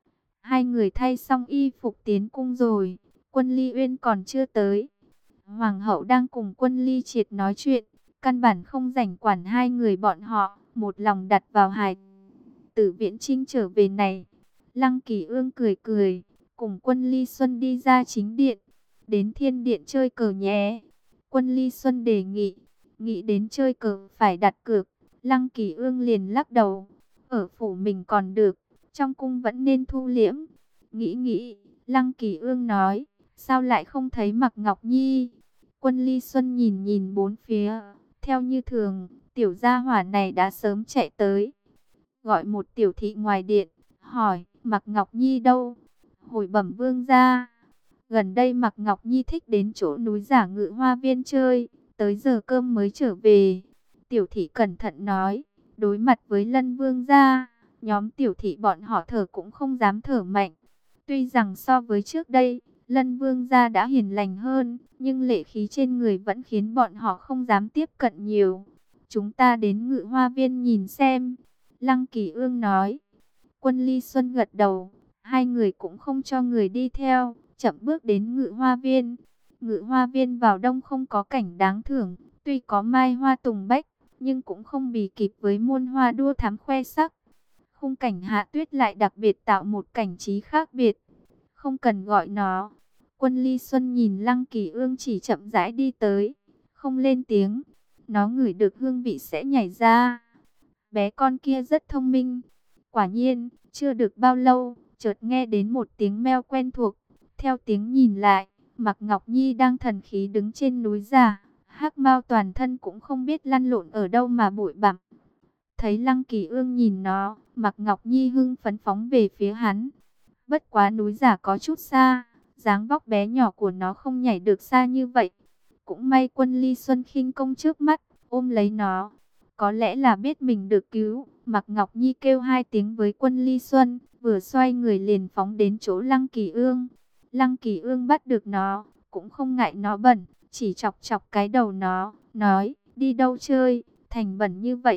Hai người thay xong y phục tiến cung rồi, Quân Ly Uyên còn chưa tới. Hoàng hậu đang cùng Quân Ly Triệt nói chuyện, căn bản không rảnh quản hai người bọn họ, một lòng đặt vào Hải Tử Viễn Chinh trở về này. Lăng Kỳ Ương cười cười, cùng Quân Ly Xuân đi ra chính điện, đến thiên điện chơi cờ nhé. Quân Ly Xuân đề nghị, nghĩ đến chơi cờ phải đặt cược, Lăng Kỳ Ương liền lắc đầu, ở phủ mình còn được, trong cung vẫn nên thu liễm. Nghĩ nghĩ, Lăng Kỳ Ương nói, sao lại không thấy Mạc Ngọc Nhi? Quân Ly Xuân nhìn nhìn bốn phía, theo như thường, tiểu gia hỏa này đã sớm chạy tới. Gọi một tiểu thị ngoài điện, hỏi, Mạc Ngọc Nhi đâu? Hồi bẩm vương gia, gần đây Mạc Ngọc Nhi thích đến chỗ núi Giả Ngự Hoa Viên chơi, tới giờ cơm mới trở về. Tiểu thị cẩn thận nói, đối mặt với Lân vương gia, nhóm tiểu thị bọn họ thở cũng không dám thở mạnh. Tuy rằng so với trước đây, Lân vương gia đã hiền lành hơn, nhưng lệ khí trên người vẫn khiến bọn họ không dám tiếp cận nhiều. Chúng ta đến Ngự Hoa Viên nhìn xem. Lăng Kỳ Ương nói. Quân Ly Xuân gật đầu, hai người cũng không cho người đi theo, chậm bước đến Ngự Hoa Viên. Ngự Hoa Viên vào đông không có cảnh đáng thưởng, tuy có mai hoa tùng bách, nhưng cũng không bì kịp với muôn hoa đua thắm khoe sắc. Khung cảnh hạ tuyết lại đặc biệt tạo một cảnh trí khác biệt, không cần gọi nó. Quân Ly Xuân nhìn Lăng Kỳ Ương chỉ chậm rãi đi tới, không lên tiếng. Nó ngửi được hương vị sẽ nhảy ra. Bé con kia rất thông minh. Quả nhiên, chưa được bao lâu, chợt nghe đến một tiếng meo quen thuộc. Theo tiếng nhìn lại, Mạc Ngọc Nhi đang thần khí đứng trên núi Giả. Hắc mao toàn thân cũng không biết lăn lộn ở đâu mà bụi bặm. Thấy Lăng Kỳ Ương nhìn nó, Mạc Ngọc Nhi hưng phấn phóng về phía hắn. Bất quá núi Giả có chút xa, dáng vóc bé nhỏ của nó không nhảy được xa như vậy. Cũng may Quân Ly Xuân khinh công trước mắt, ôm lấy nó. Có lẽ là biết mình được cứu, Mạc Ngọc Nhi kêu hai tiếng với Quân Ly Xuân, vừa xoay người liền phóng đến chỗ Lăng Kỳ Ương. Lăng Kỳ Ương bắt được nó, cũng không ngại nó bẩn, chỉ chọc chọc cái đầu nó, nói, đi đâu chơi, thành bẩn như vậy.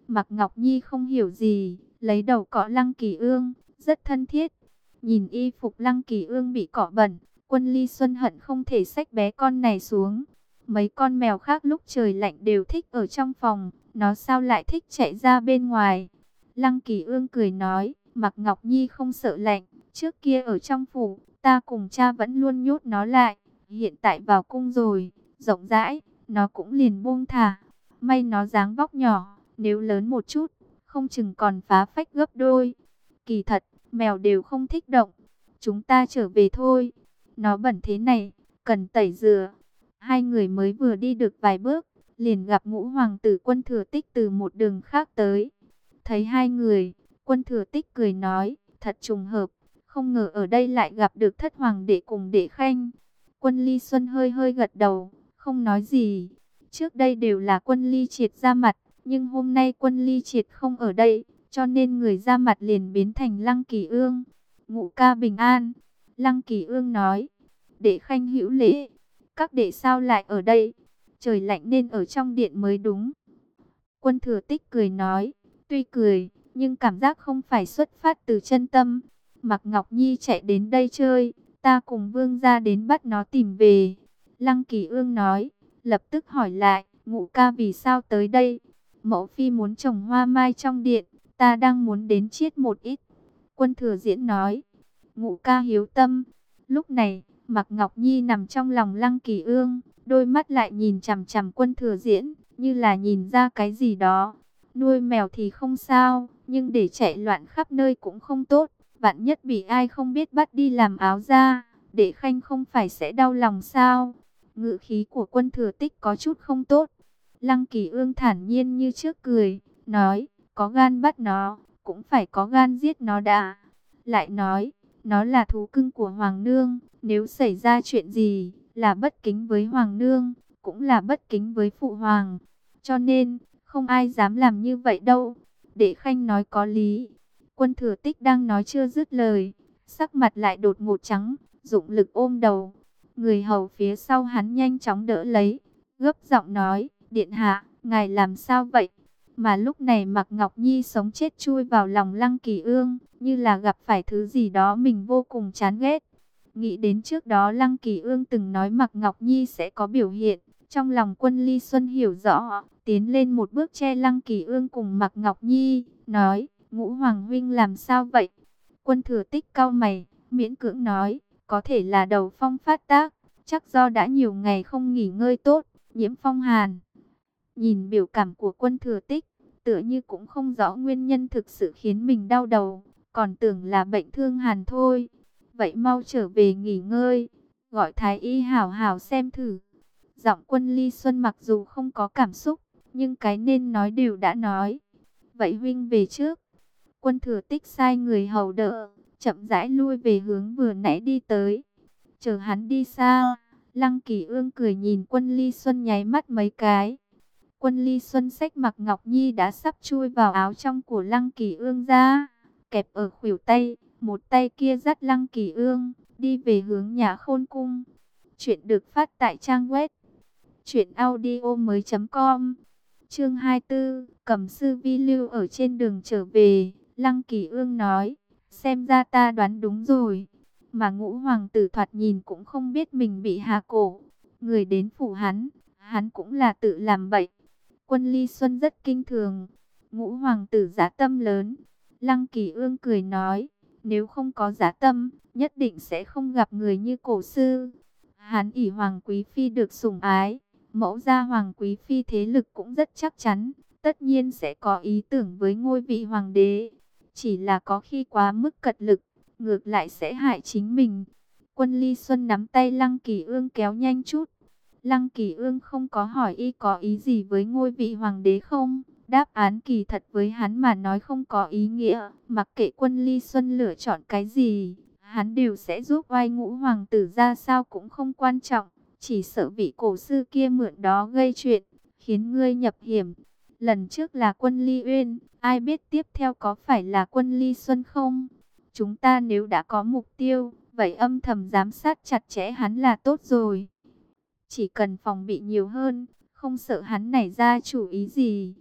Mạc Ngọc Nhi không hiểu gì, lấy đầu cọ Lăng Kỳ Ương, rất thân thiết. Nhìn y phục Lăng Kỳ Ương bị cọ bẩn, Quân Ly Xuân hận không thể xách bé con này xuống. Mấy con mèo khác lúc trời lạnh đều thích ở trong phòng, nó sao lại thích chạy ra bên ngoài. Lăng Kỳ Ương cười nói, Mạc Ngọc Nhi không sợ lạnh, trước kia ở trong phủ, ta cùng cha vẫn luôn nhốt nó lại. Hiện tại vào cung rồi, rộng rãi, nó cũng liền buông thả. May nó dáng vóc nhỏ, nếu lớn một chút, không chừng còn phá phách gấp đôi. Kỳ thật, mèo đều không thích động. Chúng ta trở về thôi. Nó bẩn thế này, cần tẩy rửa. Hai người mới vừa đi được vài bước, liền gặp Ngũ hoàng tử Quân Thừa Tích từ một đường khác tới. Thấy hai người, Quân Thừa Tích cười nói, thật trùng hợp, không ngờ ở đây lại gặp được thất hoàng đệ cùng đệ khanh. Quân Ly Xuân hơi hơi gật đầu, không nói gì. Trước đây đều là Quân Ly Triệt ra mặt, nhưng hôm nay Quân Ly Triệt không ở đây, cho nên người ra mặt liền biến thành Lăng Kỳ Ương. Ngũ ca bình an. Lăng Kỳ Ương nói, đệ khanh hữu lễ, các đệ sao lại ở đây? Trời lạnh nên ở trong điện mới đúng. Quân Thừa Tích cười nói, tuy cười, nhưng cảm giác không phải xuất phát từ chân tâm. Mạc Ngọc Nhi chạy đến đây chơi, ta cùng vương gia đến bắt nó tìm về. Lăng Kỳ Ương nói, lập tức hỏi lại, Ngũ ca vì sao tới đây? Mẫu phi muốn trồng hoa mai trong điện, ta đang muốn đến chiết một ít. Quân Thừa Diễn nói, Ngũ ca hiếu tâm. Lúc này, Mạc Ngọc Nhi nằm trong lòng Lăng Kỳ Ương, đôi mắt lại nhìn chằm chằm Quân Thừa Diễn, như là nhìn ra cái gì đó. Nuôi mèo thì không sao, nhưng để chạy loạn khắp nơi cũng không tốt. Vạn nhất bị ai không biết bắt đi làm áo da, đệ khanh không phải sẽ đau lòng sao? Ngữ khí của Quân Thừa Tích có chút không tốt. Lăng Kỳ Ương thản nhiên như trước cười, nói, có gan bắt nó, cũng phải có gan giết nó đã. Lại nói, nó là thú cưng của Hoàng nương, nếu xảy ra chuyện gì, là bất kính với Hoàng nương, cũng là bất kính với Phụ Hoàng. Cho nên, không ai dám làm như vậy đâu. Đệ khanh nói có lý. Quân Thừa Tích đang nói chưa dứt lời, sắc mặt lại đột ngột trắng, dụng lực ôm đầu. Người hầu phía sau hắn nhanh chóng đỡ lấy, gấp giọng nói, điện hạ, ngài làm sao vậy? Mà lúc này Mạc Ngọc Nhi sống chết chui vào lòng Lăng Kỳ Ương, như là gặp phải thứ gì đó mình vô cùng chán ghét. Nghĩ đến trước đó Lăng Kỳ Ương từng nói Mạc Ngọc Nhi sẽ có biểu hiện, trong lòng Quân Ly Xuân hiểu rõ, tiến lên một bước che Lăng Kỳ Ương cùng Mạc Ngọc Nhi, nói, Ngũ Hoàng huynh làm sao vậy? Quân Thừa Tích cau mày, miễn cưỡng nói, có thể là đầu phong phát tác, chắc do đã nhiều ngày không nghỉ ngơi tốt, nhiễm phong hàn. Nhìn biểu cảm của Quân Thừa Tích, tựa như cũng không rõ nguyên nhân thực sự khiến mình đau đầu, còn tưởng là bệnh thương hàn thôi. Vậy mau trở về nghỉ ngơi, gọi thái y hảo hảo xem thử. Giọng Quân Ly Xuân mặc dù không có cảm xúc, nhưng cái nên nói đều đã nói. Vậy huynh về trước. Quân Thừa Tích sai người hầu đỡ, chậm rãi lui về hướng vừa nãy đi tới. Chờ hắn đi xa, Lăng Kỳ Ương cười nhìn Quân Ly Xuân nháy mắt mấy cái. Quân Ly Xuân xách Mạc Ngọc Nhi đã sắp chui vào áo trong của Lăng Kỳ Ương ra, kẹp ở khuỷu tay, một tay kia dắt Lăng Kỳ Ương, đi về hướng nhà Khôn Cung. Chuyện được phát tại trang web truyện audio mới chấm com. Chương hai mươi tư, Cẩm Sư Vi lưu ở trên đường trở về, Lăng Kỳ Ương nói, xem ra ta đoán đúng rồi. Mà Ngũ hoàng tử thoạt nhìn cũng không biết mình bị hạ cổ. Người đến phủ hắn, hắn cũng là tự làm bậy. Quân Ly Xuân rất kinh thường. Ngũ hoàng tử dã tâm lớn. Lăng Kỳ Ương cười nói, nếu không có dã tâm, nhất định sẽ không gặp người như cổ sư. Hắn ỷ hoàng quý phi được sủng ái, mẫu gia hoàng quý phi thế lực cũng rất chắc chắn, tất nhiên sẽ có ý tưởng với ngôi vị hoàng đế. Chỉ là có khi quá mức cật lực, ngược lại sẽ hại chính mình. Quân Ly Xuân nắm tay Lăng Kỳ Ương kéo nhanh chút. Lăng Kỳ Ương không có hỏi y có ý gì với ngôi vị hoàng đế không. Đáp án kỳ thật với hắn mà nói không có ý nghĩa. Mặc kệ Quân Ly Xuân lựa chọn cái gì, hắn đều sẽ giúp oai Ngũ hoàng tử ra sao cũng không quan trọng. Chỉ sợ vị cổ sư kia mượn đó gây chuyện, khiến ngươi nhập hiểm. Lần trước là Quân Ly Uyên, ai biết tiếp theo có phải là Quân Ly Xuân không? Chúng ta nếu đã có mục tiêu, vậy âm thầm giám sát chặt chẽ hắn là tốt rồi. Chỉ cần phòng bị nhiều hơn, không sợ hắn nảy ra chủ ý gì.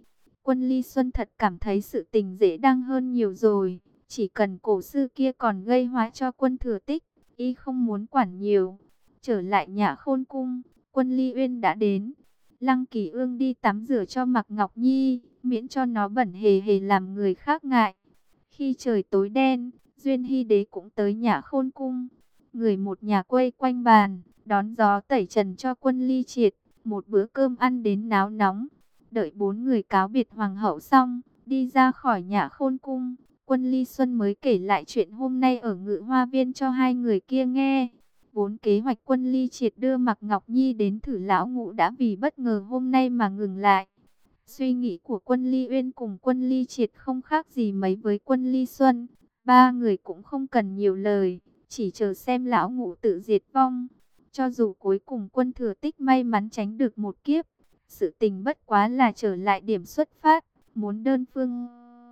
Quân Ly Xuân thật cảm thấy sự tình dễ đăng hơn nhiều rồi. Chỉ cần cổ sư kia còn gây hóa cho quân Thừa Tích, y không muốn quản nhiều. Trở lại Nhã Khôn cung, Quân Ly Uyên đã đến. Lăng Kỳ Ương đi tắm rửa cho Mạc Ngọc Nhi, miễn cho nó bẩn hề hề làm người khác ngại. Khi trời tối đen, Duyên Hy Đế cũng tới Nhã Khôn cung. Người một nhà quây quanh bàn, đón gió tẩy trần cho Quân Ly Triệt. Một bữa cơm ăn đến náo nóng. Đợi bốn người cáo biệt hoàng hậu xong, đi ra khỏi Nhã Khôn cung, Quân Ly Xuân mới kể lại chuyện hôm nay ở Ngự Hoa Viên cho hai người kia nghe. Vốn kế hoạch Quân Ly Triệt đưa Mạc Ngọc Nhi đến thử lão ngũ đã vì bất ngờ hôm nay mà ngừng lại. Suy nghĩ của Quân Ly Uyên cùng Quân Ly Triệt không khác gì mấy với Quân Ly Xuân. Ba người cũng không cần nhiều lời, chỉ chờ xem lão ngũ tự diệt vong. Cho dù cuối cùng Quân Thừa Tích may mắn tránh được một kiếp, sự tình bất quá là trở lại điểm xuất phát, muốn đơn phương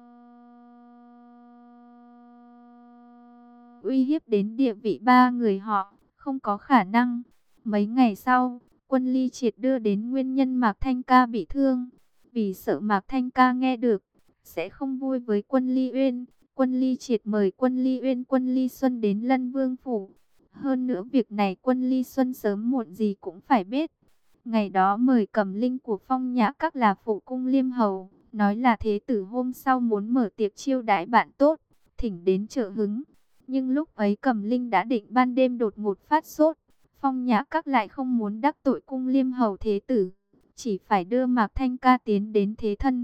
uy hiếp đến địa vị ba người họ, không có khả năng. Mấy ngày sau, Quân Ly Triệt đưa đến nguyên nhân Mạc Thanh Ca bị thương. Vì sợ Mạc Thanh Ca nghe được, sẽ không vui với Quân Ly Uyên, Quân Ly Triệt mời Quân Ly Uyên, Quân Ly Xuân đến Lân Vương phủ. Hơn nữa việc này Quân Ly Xuân sớm muộn gì cũng phải biết. Ngày đó mời cầm linh của Phong Nhã Các là phụ cung Liêm Hầu, nói là thế tử hôm sau muốn mở tiệc chiêu đãi bạn tốt, thỉnh đến trợ hứng. Nhưng lúc ấy cầm linh đã định ban đêm đột ngột phát sốt. Phong Nhã Các lại không muốn đắc tội cung Liêm Hầu thế tử, chỉ phải đưa Mạc Thanh Ca tiến đến thế thân.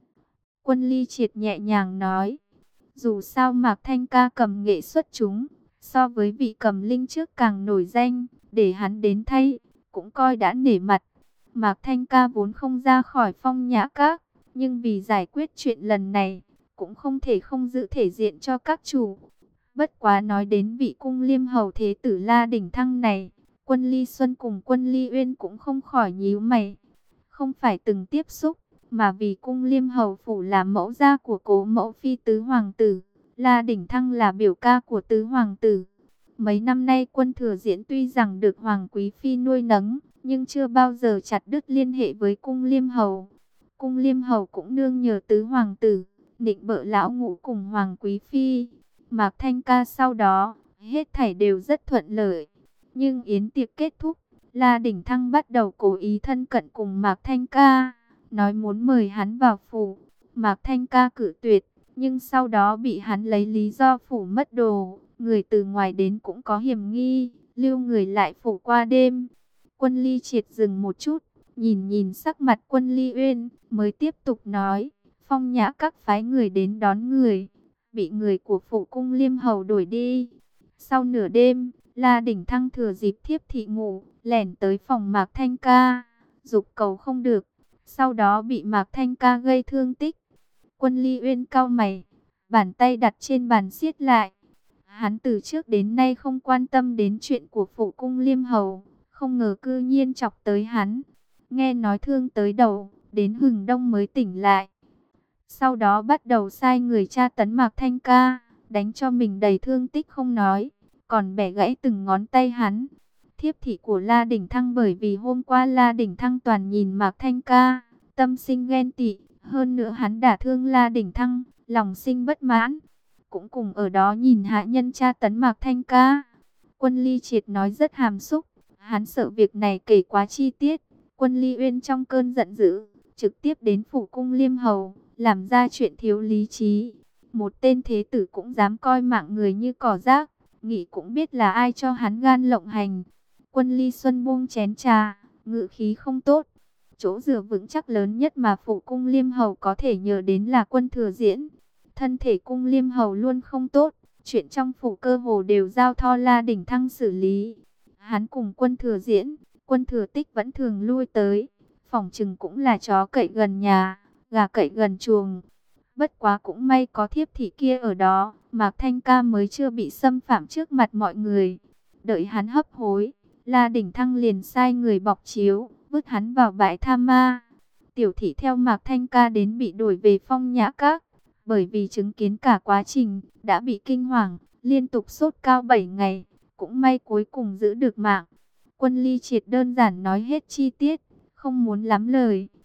Quân Ly Triệt nhẹ nhàng nói, dù sao Mạc Thanh Ca cầm nghệ xuất chúng, so với vị cầm linh trước càng nổi danh, để hắn đến thay, cũng coi đã nể mặt. Mạc Thanh Ca vốn không ra khỏi Phong Nhã Các, nhưng vì giải quyết chuyện lần này, cũng không thể không giữ thể diện cho các chủ. Bất quá nói đến vị cung Liêm Hầu thế tử La Đỉnh Thăng này, Quân Ly Xuân cùng Quân Ly Uyên cũng không khỏi nhíu mày. Không phải từng tiếp xúc, mà vì cung Liêm Hầu phủ là mẫu gia của cố mẫu phi tứ hoàng tử, La Đỉnh Thăng là biểu ca của tứ hoàng tử. Mấy năm nay Quân Thừa Diễn tuy rằng được hoàng quý phi nuôi nấng, nhưng chưa bao giờ chặt đứt liên hệ với cung Liêm Hầu. Cung Liêm Hầu cũng nương nhờ tứ hoàng tử, nịnh bợ lão ngũ cùng hoàng quý phi. Mạc Thanh Ca sau đó, hết thảy đều rất thuận lợi. Nhưng yến tiệc kết thúc, La Đỉnh Thăng bắt đầu cố ý thân cận cùng Mạc Thanh Ca, nói muốn mời hắn vào phủ. Mạc Thanh Ca cự tuyệt, nhưng sau đó bị hắn lấy lý do phủ mất đồ, người từ ngoài đến cũng có hiểm nghi, lưu người lại phủ qua đêm. Quân Ly Triệt dừng một chút, nhìn nhìn sắc mặt Quân Ly Uyên, mới tiếp tục nói, Phong Nhã Các phái người đến đón người, bị người của phủ cung Liêm Hầu đuổi đi. Sau nửa đêm, La Đỉnh Thăng thừa dịp thiếp thị ngủ, lẻn tới phòng Mạc Thanh Ca, dục cầu không được, sau đó bị Mạc Thanh Ca gây thương tích. Quân Ly Uyên cau mày, bàn tay đặt trên bàn siết lại. Hắn từ trước đến nay không quan tâm đến chuyện của phủ cung Liêm Hầu, không ngờ cư nhiên chọc tới hắn. Nghe nói thương tới đầu, đến hừng đông mới tỉnh lại. Sau đó bắt đầu sai người tra tấn Mạc Thanh Ca, đánh cho mình đầy thương tích không nói, còn bẻ gãy từng ngón tay hắn. Thiếp thị của La Đỉnh Thăng bởi vì hôm qua La Đỉnh Thăng toàn nhìn Mạc Thanh Ca, tâm sinh ghen tị, hơn nữa hắn đả thương La Đỉnh Thăng, lòng sinh bất mãn, cũng cùng ở đó nhìn hạ nhân tra tấn Mạc Thanh Ca. Quân Ly Triệt nói rất hàm xúc, hắn sợ việc này kể quá chi tiết. Quân Ly Uyên trong cơn giận dữ, trực tiếp đến phủ cung Liêm Hầu, làm ra chuyện thiếu lý trí. Một tên thế tử cũng dám coi mạng người như cỏ rác, nghĩ cũng biết là ai cho hắn gan lộng hành. Quân Ly Xuân buông chén trà, ngự khí không tốt. Chỗ dựa vững chắc lớn nhất mà phủ cung Liêm Hầu có thể nhờ đến là Quân Thừa Diễn. Thân thể cung Liêm Hầu luôn không tốt, chuyện trong phủ cơ hồ đều giao Tho La Đỉnh Thăng xử lý. Hắn cùng Quân Thừa Diễn, Quân Thừa Tích vẫn thường lui tới, phỏng chừng cũng là chó cậy gần nhà, gà cậy gần chuồng. Bất quá cũng may có thiếp thị kia ở đó, Mạc Thanh Ca mới chưa bị xâm phạm trước mặt mọi người. Đợi hắn hấp hối, La Đỉnh Thăng liền sai người bọc chiếu, vứt hắn vào bãi tha ma. Tiểu thị theo Mạc Thanh Ca đến bị đuổi về Phong Nhã Các, bởi vì chứng kiến cả quá trình, đã bị kinh hoàng, liên tục sốt cao bảy ngày, cũng may cuối cùng giữ được mạng. Quân Ly Triệt đơn giản nói hết chi tiết, không muốn lắm lời.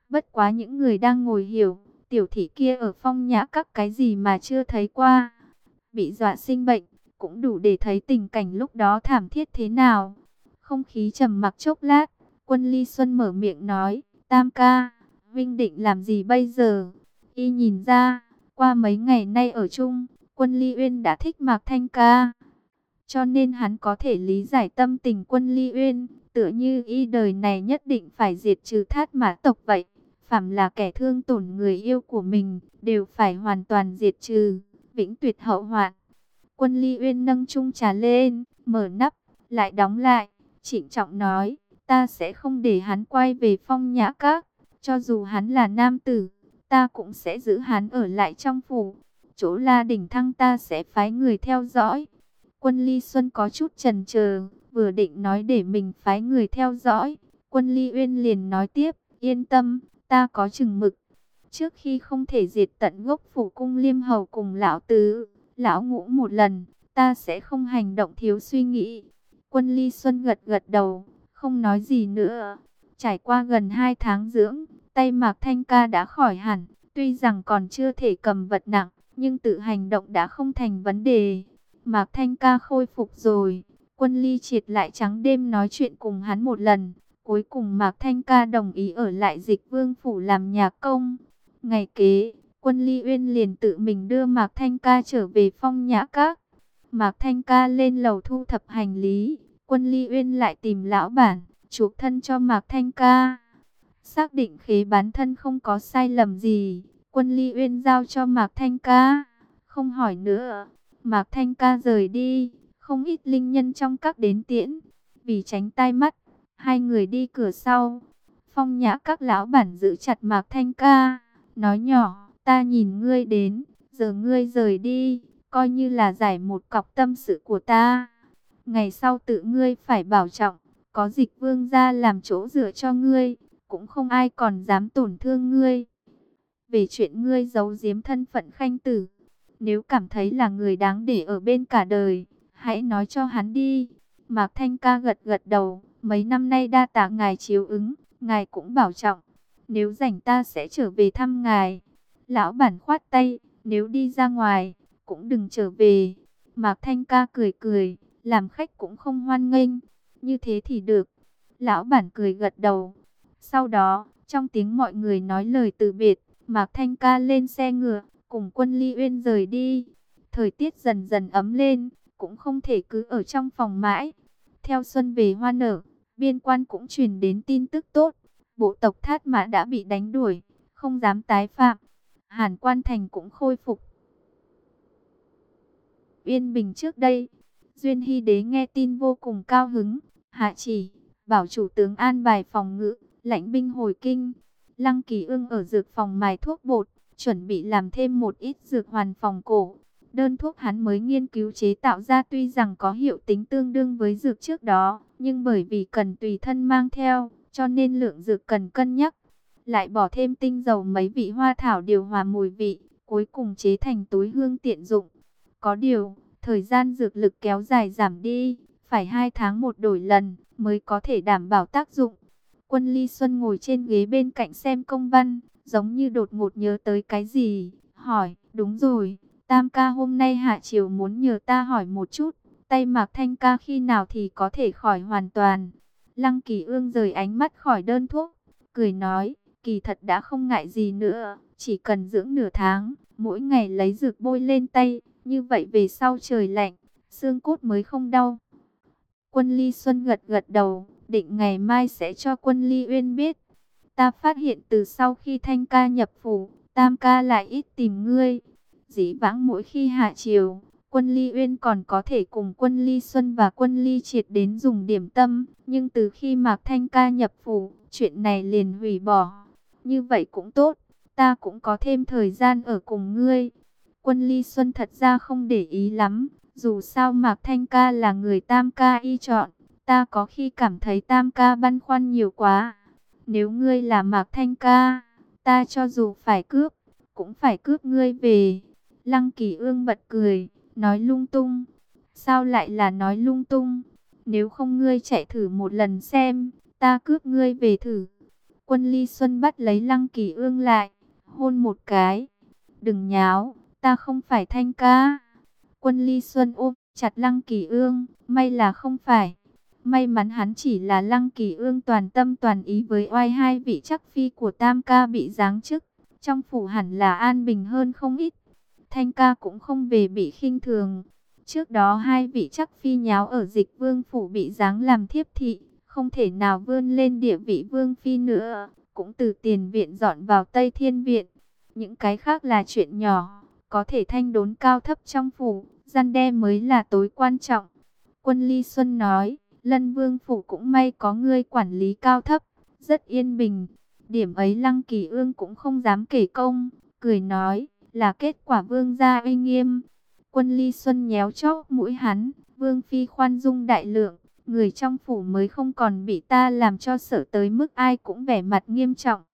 Bất quá những người đang ngồi hiểu, tiểu thị kia ở Phong Nhã Các cái gì mà chưa thấy qua. Bị dọa sinh bệnh, cũng đủ để thấy tình cảnh lúc đó thảm thiết thế nào. Không khí trầm mặc chốc lát, Quân Ly Xuân mở miệng nói, Tam ca, Vinh định làm gì bây giờ? Y nhìn ra, qua mấy ngày nay ở chung, Quân Ly Uyên đã thích Mạc Thanh ca. Cho nên hắn có thể lý giải tâm tình Quân Ly Uyên, tựa như y đời này nhất định phải diệt trừ Thát Mã tộc vậy. Phàm là kẻ thương tổn người yêu của mình, đều phải hoàn toàn diệt trừ, vĩnh tuyệt hậu hoạn. Quân Ly Uyên nâng chung trà lên, mở nắp, lại đóng lại, trịnh trọng nói, ta sẽ không để hắn quay về Phong Nhã Các, cho dù hắn là nam tử, ta cũng sẽ giữ hắn ở lại trong phủ. Chỗ La Đỉnh Thăng ta sẽ phái người theo dõi. Quân Ly Xuân có chút chần chờ, vừa định nói để mình phái người theo dõi, Quân Ly Uyên liền nói tiếp, yên tâm, ta có chừng mực. Trước khi không thể diệt tận gốc phủ cung Liêm Hầu cùng lão tứ, lão ngũ một lần, ta sẽ không hành động thiếu suy nghĩ. Quân Ly Xuân gật gật đầu, không nói gì nữa. Trải qua gần hai tháng dưỡng, tay Mạc Thanh ca đã khỏi hẳn, tuy rằng còn chưa thể cầm vật nặng, nhưng tự hành động đã không thành vấn đề. Mạc Thanh ca khôi phục rồi, Quân Ly Triệt lại trắng đêm nói chuyện cùng hắn một lần. Cuối cùng Mạc Thanh ca đồng ý ở lại Dịch Vương phủ làm nhà công. Ngày kế, Quân Ly Uyên liền tự mình đưa Mạc Thanh ca trở về Phong Nhã Các. Mạc Thanh ca lên lầu thu thập hành lý, Quân Ly Uyên lại tìm lão bản, chuộc thân cho Mạc Thanh ca. Xác định khế bán thân không có sai lầm gì, Quân Ly Uyên giao cho Mạc Thanh ca, không hỏi nữa. Mạc Thanh ca rời đi, không ít linh nhân trong các đến tiễn, vì tránh tai mắt, hai người đi cửa sau. Phong Nhã Các lão bản giữ chặt Mạc Thanh ca, nói nhỏ, ta nhìn ngươi đến, giờ ngươi rời đi, coi như là giải một cọc tâm sự của ta. Ngày sau tự ngươi phải bảo trọng, có Dịch Vương gia làm chỗ dựa cho ngươi, cũng không ai còn dám tổn thương ngươi. Về chuyện ngươi giấu giếm thân phận khanh tử, nếu cảm thấy là người đáng để ở bên cả đời, hãy nói cho hắn đi. Mạc Thanh ca gật gật đầu, mấy năm nay đa tạ ngài chiếu ứng, ngài cũng bảo trọng. Nếu rảnh ta sẽ trở về thăm ngài. Lão bản khoát tay, nếu đi ra ngoài, cũng đừng trở về. Mạc Thanh ca cười cười, làm khách cũng không hoan nghênh. Như thế thì được. Lão bản cười gật đầu. Sau đó, trong tiếng mọi người nói lời từ biệt, Mạc Thanh ca lên xe ngựa, cùng Quân Ly Uyên rời đi. Thời tiết dần dần ấm lên, cũng không thể cứ ở trong phòng mãi. Theo xuân về hoa nở, biên quan cũng truyền đến tin tức tốt. Bộ tộc Thát Mã đã bị đánh đuổi, không dám tái phạm. Hàn Quan Thành cũng khôi phục yên bình trước đây. Duyên Hy Đế nghe tin vô cùng cao hứng, hạ chỉ, bảo chủ tướng an bài phòng ngự, lãnh binh hồi kinh. Lăng Kỳ Ương ở dược phòng mài thuốc bột, chuẩn bị làm thêm một ít dược hoàn phòng cổ. Đơn thuốc hắn mới nghiên cứu chế tạo ra tuy rằng có hiệu tính tương đương với dược trước đó, nhưng bởi vì cần tùy thân mang theo, cho nên lượng dược cần cân nhắc. Lại bỏ thêm tinh dầu mấy vị hoa thảo điều hòa mùi vị, cuối cùng chế thành túi hương tiện dụng. Có điều, thời gian dược lực kéo dài giảm đi, phải hai tháng một đổi lần, mới có thể đảm bảo tác dụng. Quân Ly Xuân ngồi trên ghế bên cạnh xem công văn, giống như đột ngột nhớ tới cái gì, hỏi, đúng rồi, Tam ca hôm nay hạ triều muốn nhờ ta hỏi một chút, tay Mạc Thanh ca khi nào thì có thể khỏi hoàn toàn. Lăng Kỳ Ương rời ánh mắt khỏi đơn thuốc, cười nói, kỳ thật đã không ngại gì nữa, chỉ cần dưỡng nửa tháng, mỗi ngày lấy dược bôi lên tay, như vậy về sau trời lạnh, xương cốt mới không đau. Quân Ly Xuân gật gật đầu, định ngày mai sẽ cho Quân Ly Uyên biết. Ta phát hiện từ sau khi Thanh ca nhập phủ, Tam ca lại ít tìm ngươi. Dĩ vãng mỗi khi hạ triều, Quân Ly Uyên còn có thể cùng Quân Ly Xuân và Quân Ly Triệt đến dùng điểm tâm, nhưng từ khi Mạc Thanh ca nhập phủ, chuyện này liền hủy bỏ. Như vậy cũng tốt, ta cũng có thêm thời gian ở cùng ngươi. Quân Ly Xuân thật ra không để ý lắm, dù sao Mạc Thanh ca là người Tam ca y chọn, ta có khi cảm thấy Tam ca băn khoăn nhiều quá. Nếu ngươi là Mạc Thanh ca, ta cho dù phải cướp, cũng phải cướp ngươi về. Lăng Kỳ Ương bật cười, nói lung tung. Sao lại là nói lung tung? Nếu không ngươi chạy thử một lần xem, ta cướp ngươi về thử. Quân Ly Xuân bắt lấy Lăng Kỳ Ương lại, hôn một cái. Đừng nháo, ta không phải Thanh ca. Quân Ly Xuân ôm chặt Lăng Kỳ Ương, may là không phải. May mắn hắn chỉ là Lăng Kỳ Ương toàn tâm toàn ý với oai hai vị chắc phi của Tam ca bị giáng chức. Trong phủ hẳn là an bình hơn không ít. Thanh ca cũng không về bị khinh thường. Trước đó hai vị chắc phi nháo ở Dịch Vương phủ bị giáng làm thiếp thị, không thể nào vươn lên địa vị vương phi nữa, cũng từ tiền viện dọn vào Tây Thiên viện. Những cái khác là chuyện nhỏ, có thể thanh đốn cao thấp trong phủ, răn đe mới là tối quan trọng. Quân Ly Xuân nói, Lân Vương phủ cũng may có ngươi quản lý cao thấp, rất yên bình. Điểm ấy Lăng Kỳ Ương cũng không dám kể công, cười nói, là kết quả vương gia uy nghiêm. Quân Ly Xuân nhéo chóp mũi hắn, vương phi khoan dung đại lượng, người trong phủ mới không còn bị ta làm cho sợ tới mức ai cũng vẻ mặt nghiêm trọng.